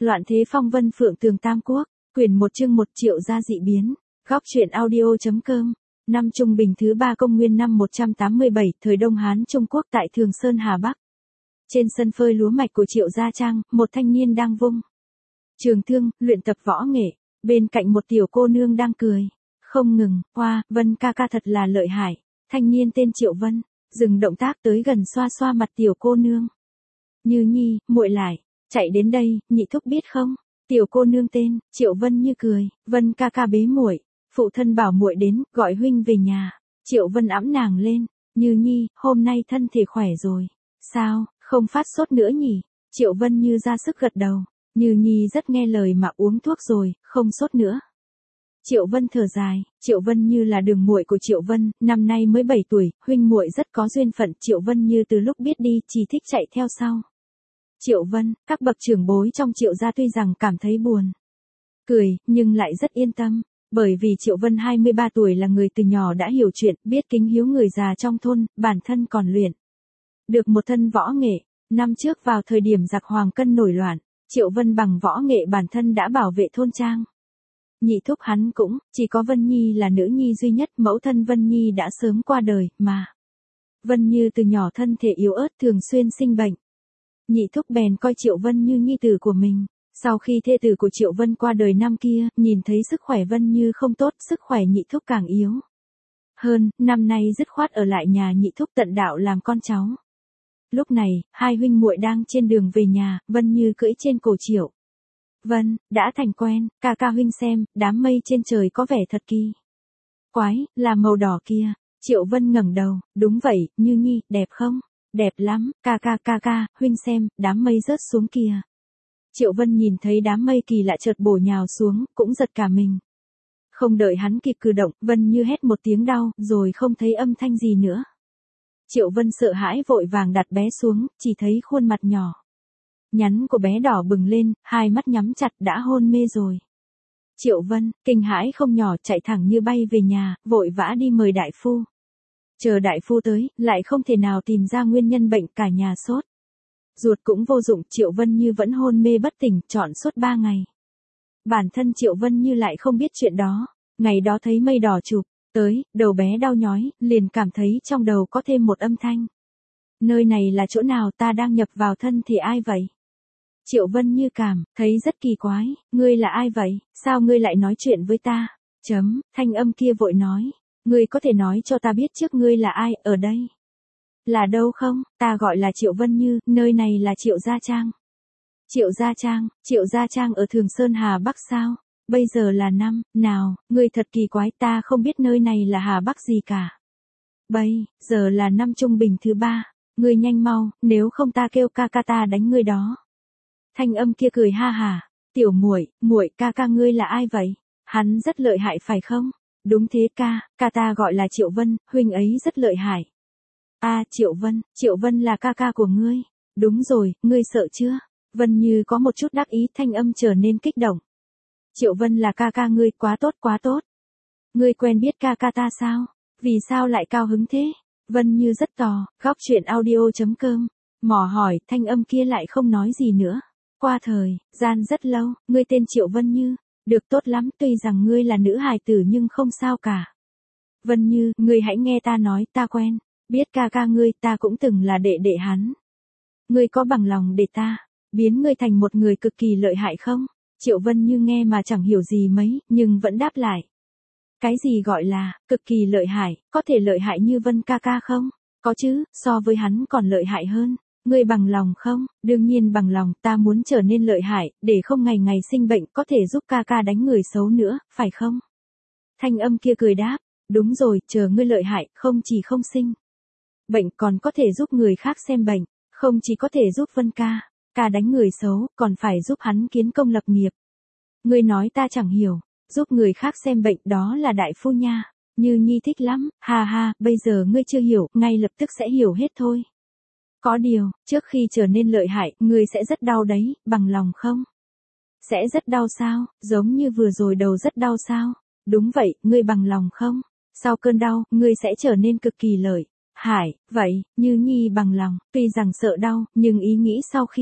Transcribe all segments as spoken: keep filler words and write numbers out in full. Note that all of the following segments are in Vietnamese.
Loạn thế phong vân phượng tường tam quốc, quyển một chương một triệu gia dị biến, góc truyện audio.com. Năm Trung Bình thứ ba công nguyên năm một trăm tám mươi bảy, thời Đông Hán Trung Quốc tại Thường Sơn Hà Bắc. Trên sân phơi lúa mạch của Triệu Gia Trang, một thanh niên đang vung trường thương, luyện tập võ nghệ, bên cạnh một tiểu cô nương đang cười không ngừng. Hoa, Vân ca ca thật là lợi hại. Thanh niên tên Triệu Vân dừng động tác tới gần xoa xoa mặt tiểu cô nương. Như Nhi, muội lại, chạy đến đây, nhị thúc biết không? Tiểu cô nương tên Triệu Vân Như cười, Vân ca ca bế muội, phụ thân bảo muội đến, gọi huynh về nhà. Triệu Vân ẵm nàng lên, Như Nhi, hôm nay thân thể khỏe rồi, sao, không phát sốt nữa nhỉ? Triệu Vân Như ra sức gật đầu, Như Nhi rất nghe lời mà uống thuốc rồi, không sốt nữa. Triệu Vân thở dài, Triệu Vân Như là đường muội của Triệu Vân, năm nay mới bảy tuổi, huynh muội rất có duyên phận. Triệu Vân Như từ lúc biết đi chỉ thích chạy theo sau Triệu Vân. Các bậc trưởng bối trong Triệu gia tuy rằng cảm thấy buồn cười, nhưng lại rất yên tâm, bởi vì Triệu Vân hai mươi ba tuổi là người từ nhỏ đã hiểu chuyện, biết kính hiếu người già trong thôn, bản thân còn luyện được một thân võ nghệ. Năm trước vào thời điểm giặc Hoàng Cân nổi loạn, Triệu Vân bằng võ nghệ bản thân đã bảo vệ thôn trang. Nhị thúc hắn cũng, chỉ có Vân Nhi là nữ nhi duy nhất, mẫu thân Vân Nhi đã sớm qua đời, mà Vân Như từ nhỏ thân thể yếu ớt thường xuyên sinh bệnh. Nhị thúc bèn coi Triệu Vân Như nhi tử của mình. Sau khi thê tử của Triệu Vân qua đời năm kia, nhìn thấy sức khỏe Vân Như không tốt, sức khỏe nhị thúc càng yếu hơn, năm nay dứt khoát ở lại nhà nhị thúc tận đạo làm con cháu. Lúc này, hai huynh muội đang trên đường về nhà, Vân Như cưỡi trên cổ Triệu Vân, đã thành quen. Ca ca huynh xem, đám mây trên trời có vẻ thật kỳ quái, là màu đỏ kia. Triệu Vân ngẩng đầu, đúng vậy, Như Nhi, đẹp không? Đẹp lắm, ca ca ca ca, huynh xem, đám mây rớt xuống kìa. Triệu Vân nhìn thấy đám mây kỳ lạ chợt bổ nhào xuống, cũng giật cả mình. Không đợi hắn kịp cử động, Vân Như hét một tiếng đau, rồi không thấy âm thanh gì nữa. Triệu Vân sợ hãi vội vàng đặt bé xuống, chỉ thấy khuôn mặt nhỏ nhắn của bé đỏ bừng lên, hai mắt nhắm chặt đã hôn mê rồi. Triệu Vân, kinh hãi không nhỏ, chạy thẳng như bay về nhà, vội vã đi mời đại phu. Chờ đại phu tới, lại không thể nào tìm ra nguyên nhân bệnh, cả nhà sốt ruột cũng vô dụng, Triệu Vân Như vẫn hôn mê bất tỉnh, trọn suốt ba ngày. Bản thân Triệu Vân Như lại không biết chuyện đó, ngày đó thấy mây đỏ chụp tới, đầu bé đau nhói, liền cảm thấy trong đầu có thêm một âm thanh. Nơi này là chỗ nào, ta đang nhập vào thân thì ai vậy? Triệu Vân Như cảm thấy rất kỳ quái, ngươi là ai vậy, sao ngươi lại nói chuyện với ta? Chấm, thanh âm kia vội nói, ngươi có thể nói cho ta biết trước ngươi là ai, ở đây là đâu không? Ta gọi là Triệu Vân Như, nơi này là Triệu Gia Trang. Triệu Gia Trang, Triệu Gia Trang ở Thường Sơn Hà Bắc sao? Bây giờ là năm nào? Ngươi thật kỳ quái, ta không biết nơi này là Hà Bắc gì cả. Bây giờ là năm Trung Bình thứ ba, ngươi nhanh mau, nếu không ta kêu ca ca ta đánh ngươi đó. Thanh âm kia cười ha hả, tiểu muội, muội, ca ca ngươi là ai vậy? Hắn rất lợi hại phải không? Đúng thế ca, ca ta gọi là Triệu Vân, huynh ấy rất lợi hại. A à, Triệu Vân, Triệu Vân là ca ca của ngươi. Đúng rồi, ngươi sợ chưa? Vân Như có một chút đắc ý, thanh âm trở nên kích động. Triệu Vân là ca ca ngươi, quá tốt quá tốt. Ngươi quen biết ca ca ta sao? Vì sao lại cao hứng thế? Vân Như rất tò, góc truyện audio.com. Mò hỏi, thanh âm kia lại không nói gì nữa. Qua thời gian rất lâu, ngươi tên Triệu Vân Như, được tốt lắm, tuy rằng ngươi là nữ hài tử nhưng không sao cả. Vân Như, ngươi hãy nghe ta nói, ta quen biết ca ca ngươi, ta cũng từng là đệ đệ hắn. Ngươi có bằng lòng để ta biến ngươi thành một người cực kỳ lợi hại không? Triệu Vân Như nghe mà chẳng hiểu gì mấy, nhưng vẫn đáp lại. Cái gì gọi là cực kỳ lợi hại, có thể lợi hại như Vân ca ca không? Có chứ, so với hắn còn lợi hại hơn. Ngươi bằng lòng không? Đương nhiên bằng lòng, ta muốn trở nên lợi hại, để không ngày ngày sinh bệnh, có thể giúp ca ca đánh người xấu nữa, phải không? Thanh âm kia cười đáp, đúng rồi, chờ ngươi lợi hại, không chỉ không sinh bệnh còn có thể giúp người khác xem bệnh, không chỉ có thể giúp Vân ca ca đánh người xấu, còn phải giúp hắn kiến công lập nghiệp. Ngươi nói ta chẳng hiểu, giúp người khác xem bệnh đó là đại phu nha. Như Nhi thích lắm, ha ha, bây giờ ngươi chưa hiểu, ngay lập tức sẽ hiểu hết thôi. Có điều, trước khi trở nên lợi hại, ngươi sẽ rất đau đấy, bằng lòng không? Sẽ rất đau sao, giống như vừa rồi đầu rất đau sao? Đúng vậy, ngươi bằng lòng không? Sau cơn đau, ngươi sẽ trở nên cực kỳ lợi hại, vậy, Như Nhi bằng lòng, tuy rằng sợ đau, nhưng ý nghĩ sau khi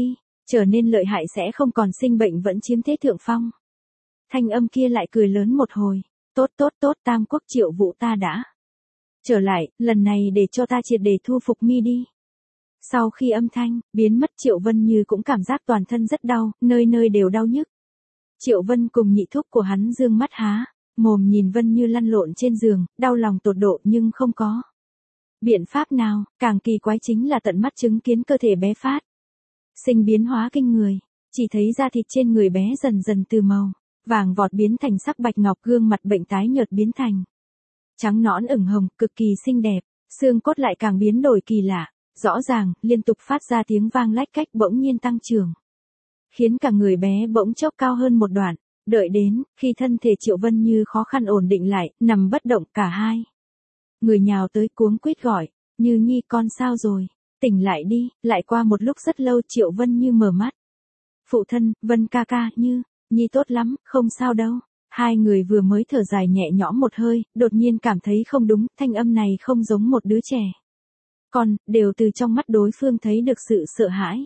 trở nên lợi hại sẽ không còn sinh bệnh vẫn chiếm thế thượng phong. Thanh âm kia lại cười lớn một hồi. Tốt tốt tốt, Tam Quốc Triệu Vũ ta đã trở lại, lần này để cho ta triệt để thu phục mi đi. Sau khi âm thanh biến mất, Triệu Vân Như cũng cảm giác toàn thân rất đau, nơi nơi đều đau nhức. Triệu Vân cùng nhị thúc của hắn dương mắt há mồm nhìn Vân Như lăn lộn trên giường, đau lòng tột độ nhưng không có biện pháp nào. Càng kỳ quái chính là tận mắt chứng kiến cơ thể bé phát sinh biến hóa kinh người, chỉ thấy da thịt trên người bé dần dần từ màu vàng vọt biến thành sắc bạch ngọc, gương mặt bệnh tái nhợt biến thành trắng nõn ửng hồng, cực kỳ xinh đẹp, xương cốt lại càng biến đổi kỳ lạ, rõ ràng, liên tục phát ra tiếng vang lách cách bỗng nhiên tăng trưởng, khiến cả người bé bỗng chốc cao hơn một đoạn. Đợi đến khi thân thể Triệu Vân Như khó khăn ổn định lại, nằm bất động, cả hai người nhào tới cuống quýt gọi, Như Nhi con sao rồi, tỉnh lại đi. Lại qua một lúc rất lâu Triệu Vân Như mở mắt. Phụ thân, Vân ca ca, Như Nhi tốt lắm, không sao đâu. Hai người vừa mới thở dài nhẹ nhõm một hơi, đột nhiên cảm thấy không đúng, thanh âm này không giống một đứa trẻ. Còn, đều từ trong mắt đối phương thấy được sự sợ hãi.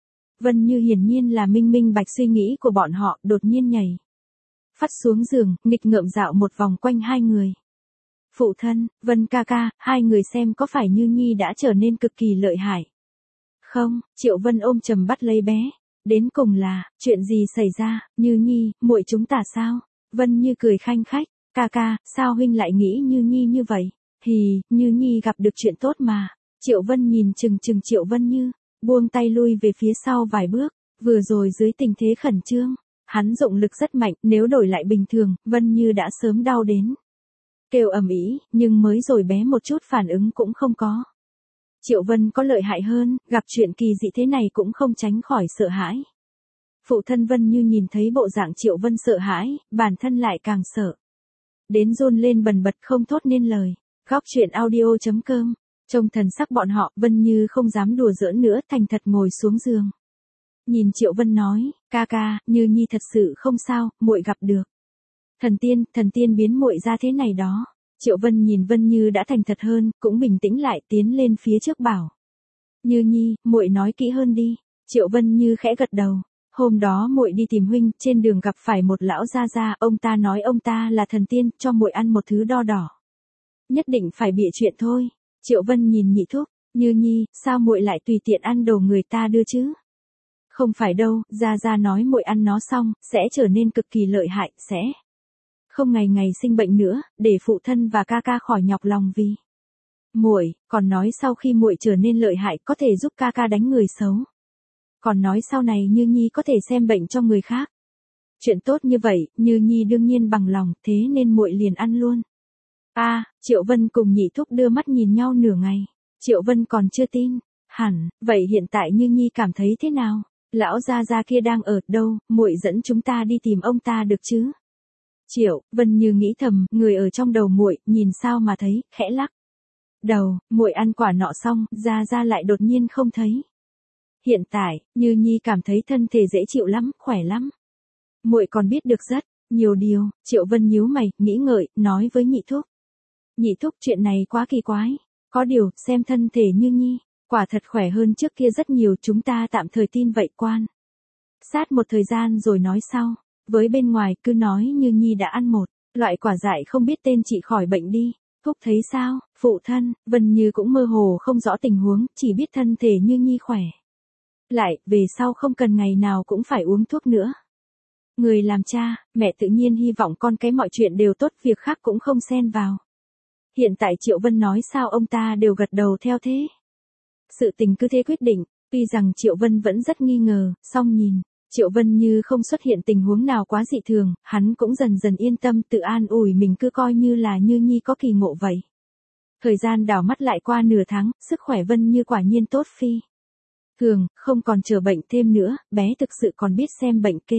Vân Như hiển nhiên là minh minh bạch suy nghĩ của bọn họ, đột nhiên nhảy phát xuống giường, nghịch ngợm dạo một vòng quanh hai người. Phụ thân, Vân ca ca, hai người xem có phải Như Nhi đã trở nên cực kỳ lợi hại không? Triệu Vân ôm chầm bắt lấy bé. Đến cùng là, chuyện gì xảy ra, Như Nhi, muội chúng ta sao? Vân Như cười khanh khách, ca ca, sao huynh lại nghĩ Như Nhi như vậy? Hì, Như Nhi gặp được chuyện tốt mà. Triệu Vân nhìn chừng chừng Triệu Vân Như, buông tay lui về phía sau vài bước, vừa rồi dưới tình thế khẩn trương, hắn dụng lực rất mạnh, nếu đổi lại bình thường, Vân Như đã sớm đau đến kêu ầm ĩ, nhưng mới rồi bé một chút phản ứng cũng không có. Triệu Vân có lợi hại hơn, gặp chuyện kỳ dị thế này cũng không tránh khỏi sợ hãi. Phụ thân Vân Như nhìn thấy bộ dạng Triệu Vân sợ hãi, bản thân lại càng sợ đến run lên bần bật không thốt nên lời. Góc truyện audio chấm com. Trông thần sắc bọn họ, Vân Như không dám đùa giỡn nữa, thành thật ngồi xuống giường. Nhìn Triệu Vân nói, ca ca, Như Nhi thật sự không sao, muội gặp được thần tiên, thần tiên biến muội ra thế này đó. Triệu Vân nhìn Vân Như đã thành thật hơn, cũng bình tĩnh lại, tiến lên phía trước bảo. Như Nhi, muội nói kỹ hơn đi. Triệu Vân Như khẽ gật đầu. Hôm đó muội đi tìm huynh, trên đường gặp phải một lão gia gia, ông ta nói ông ta là thần tiên, cho muội ăn một thứ đo đỏ. Nhất định phải bịa chuyện thôi. Triệu Vân nhìn nhị thúc, Như Nhi, sao muội lại tùy tiện ăn đồ người ta đưa chứ? Không phải đâu, gia gia nói muội ăn nó xong, sẽ trở nên cực kỳ lợi hại, sẽ không ngày ngày sinh bệnh nữa, để phụ thân và ca ca khỏi nhọc lòng vì muội, còn nói sau khi muội trở nên lợi hại có thể giúp ca ca đánh người xấu. Còn nói sau này Như Nhi có thể xem bệnh cho người khác. Chuyện tốt như vậy, Như Nhi đương nhiên bằng lòng, thế nên muội liền ăn luôn. A, à, Triệu Vân cùng nhị thúc đưa mắt nhìn nhau nửa ngày. Triệu Vân còn chưa tin, hẳn, vậy hiện tại Như Nhi cảm thấy thế nào? Lão gia gia kia đang ở đâu, muội dẫn chúng ta đi tìm ông ta được chứ? Triệu Vân Như nghĩ thầm, người ở trong đầu muội, nhìn sao mà thấy, khẽ lắc đầu, muội ăn quả nọ xong, gia gia lại đột nhiên không thấy. Hiện tại, Như Nhi cảm thấy thân thể dễ chịu lắm, khỏe lắm. Muội còn biết được rất nhiều điều. Triệu Vân nhíu mày, nghĩ ngợi, nói với nhị thúc. Nhị thúc, chuyện này quá kỳ quái. Có điều, xem thân thể Như Nhi, quả thật khỏe hơn trước kia rất nhiều, chúng ta tạm thời tin vậy quan sát một thời gian rồi nói sau. Với bên ngoài cứ nói Như Nhi đã ăn một loại quả dại không biết tên trị khỏi bệnh đi. Thúc thấy sao? Phụ thân, Vân Như cũng mơ hồ không rõ tình huống, chỉ biết thân thể Như Nhi khỏe lại, về sau không cần ngày nào cũng phải uống thuốc nữa. Người làm cha, mẹ tự nhiên hy vọng con cái mọi chuyện đều tốt, việc khác cũng không xen vào. Hiện tại Triệu Vân nói sao ông ta đều gật đầu theo thế. Sự tình cứ thế quyết định, tuy rằng Triệu Vân vẫn rất nghi ngờ, song nhìn Triệu Vân Như không xuất hiện tình huống nào quá dị thường, hắn cũng dần dần yên tâm, tự an ủi mình cứ coi như là Như Nhi có kỳ ngộ vậy. Thời gian đảo mắt lại qua nửa tháng, sức khỏe Vân Như quả nhiên tốt phi thường, không còn chờ bệnh thêm nữa, bé thực sự còn biết xem bệnh kê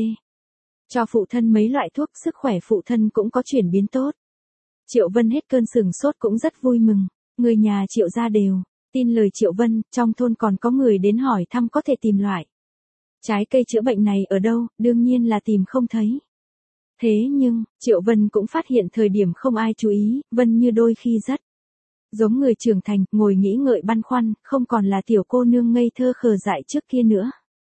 cho phụ thân mấy loại thuốc, sức khỏe phụ thân cũng có chuyển biến tốt. Triệu Vân hết cơn sừng sốt cũng rất vui mừng, người nhà Triệu gia đều tin lời Triệu Vân, trong thôn còn có người đến hỏi thăm có thể tìm loại trái cây chữa bệnh này ở đâu, đương nhiên là tìm không thấy. Thế nhưng, Triệu Vân cũng phát hiện thời điểm không ai chú ý, Vân Như đôi khi rất giống người trưởng thành, ngồi nghĩ ngợi băn khoăn, không còn là tiểu cô nương ngây thơ khờ dại trước kia nữa.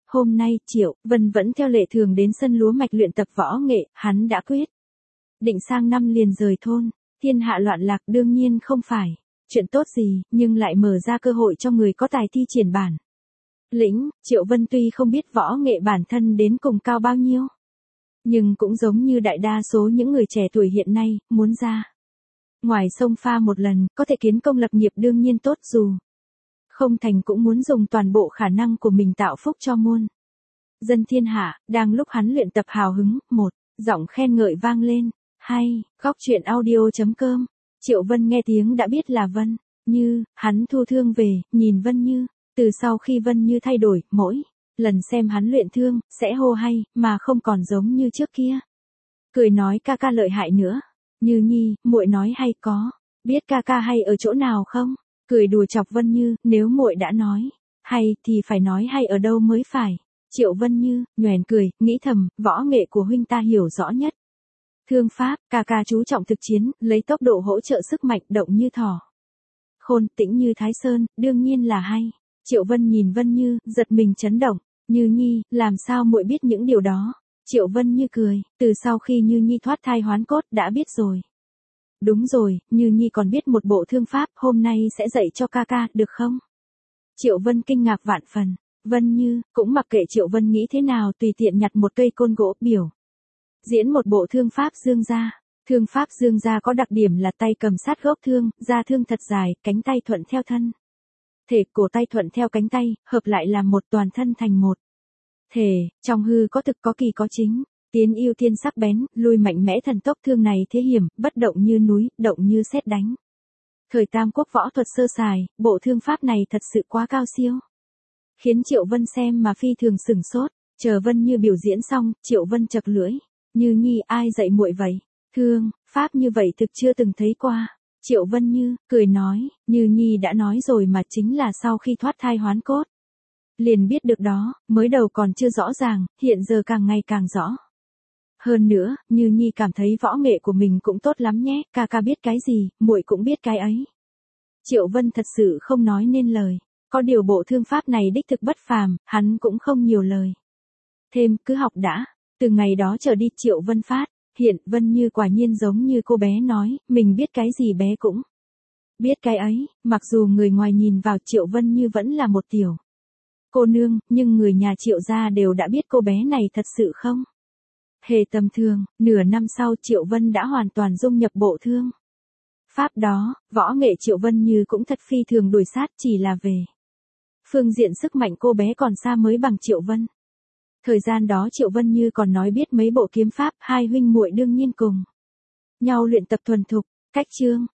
Hôm nay, Triệu Vân vẫn theo lệ thường đến sân lúa mạch luyện tập võ nghệ, hắn đã quyết định sang năm liền rời thôn. Thiên hạ loạn lạc đương nhiên không phải chuyện tốt gì, nhưng lại mở ra cơ hội cho người có tài thi triển bản lĩnh. Triệu Vân tuy không biết võ nghệ bản thân đến cùng cao bao nhiêu, nhưng cũng giống như đại đa số những người trẻ tuổi hiện nay, muốn ra ngoài sông pha một lần, có thể kiến công lập nghiệp đương nhiên tốt, dù không thành cũng muốn dùng toàn bộ khả năng của mình tạo phúc cho muôn dân thiên hạ. Đang lúc hắn luyện tập hào hứng, một giọng khen ngợi vang lên. Hay, góc truyện audio chấm com. Triệu Vân nghe tiếng đã biết là Vân Như, hắn thu thương về, nhìn Vân Như. Từ sau khi Vân Như thay đổi, mỗi lần xem hắn luyện thương, sẽ hô hay, mà không còn giống như trước kia. Cười nói ca ca lợi hại nữa. Như Nhi, muội nói hay có, biết ca ca hay ở chỗ nào không? Cười đùa chọc Vân Như, nếu muội đã nói hay thì phải nói hay ở đâu mới phải. Triệu Vân Như nhoẻn cười, nghĩ thầm, võ nghệ của huynh ta hiểu rõ nhất. Thương pháp, ca ca chú trọng thực chiến, lấy tốc độ hỗ trợ sức mạnh, động như thỏ, khôn tĩnh như Thái Sơn, đương nhiên là hay. Triệu Vân nhìn Vân Như, giật mình chấn động. Như Nhi, làm sao muội biết những điều đó? Triệu Vân Như cười, từ sau khi Như Nhi thoát thai hoán cốt đã biết rồi. Đúng rồi, Như Nhi còn biết một bộ thương pháp, hôm nay sẽ dạy cho ca ca, được không? Triệu Vân kinh ngạc vạn phần. Vân Như cũng mặc kệ Triệu Vân nghĩ thế nào, tùy tiện nhặt một cây côn gỗ, biểu diễn một bộ thương pháp dương gia. Thương pháp dương gia có đặc điểm là tay cầm sát gốc thương, da thương thật dài, cánh tay thuận theo thân thể, cổ tay thuận theo cánh tay, hợp lại làm một, toàn thân thành một thể, trong hư có thực có kỳ có chính, tiến ưu tiên sắc bén, lui mạnh mẽ thần tốc. Thương này thế hiểm, bất động như núi, động như sét đánh. Thời Tam Quốc võ thuật sơ sài, bộ thương pháp này thật sự quá cao siêu, khiến Triệu Vân xem mà phi thường sửng sốt. Chờ Vân Như biểu diễn xong, Triệu Vân chật lưỡi. Như Nhi, ai dạy muội vậy? Thương pháp như vậy thực chưa từng thấy qua. Triệu Vân Như cười nói, Như Nhi đã nói rồi mà, chính là sau khi thoát thai hoán cốt liền biết được đó, mới đầu còn chưa rõ ràng, hiện giờ càng ngày càng rõ. Hơn nữa, Như Nhi cảm thấy võ nghệ của mình cũng tốt lắm nhé, ca ca biết cái gì, muội cũng biết cái ấy. Triệu Vân thật sự không nói nên lời, có điều bộ thương pháp này đích thực bất phàm, hắn cũng không nhiều lời thêm, cứ học đã. Từ ngày đó trở đi Triệu Vân phát hiện Vân Như quả nhiên giống như cô bé nói, mình biết cái gì bé cũng biết cái ấy. Mặc dù người ngoài nhìn vào Triệu Vân Như vẫn là một tiểu cô nương, nhưng người nhà Triệu gia đều đã biết cô bé này thật sự không hề tầm thường. Nửa năm sau Triệu Vân đã hoàn toàn dung nhập bộ thương pháp đó, võ nghệ Triệu Vân Như cũng thật phi thường đuổi sát, chỉ là về phương diện sức mạnh cô bé còn xa mới bằng Triệu Vân. Thời gian đó Triệu Vân Như còn nói biết mấy bộ kiếm pháp, hai huynh muội đương nhiên cùng nhau luyện tập thuần thục. Cách chương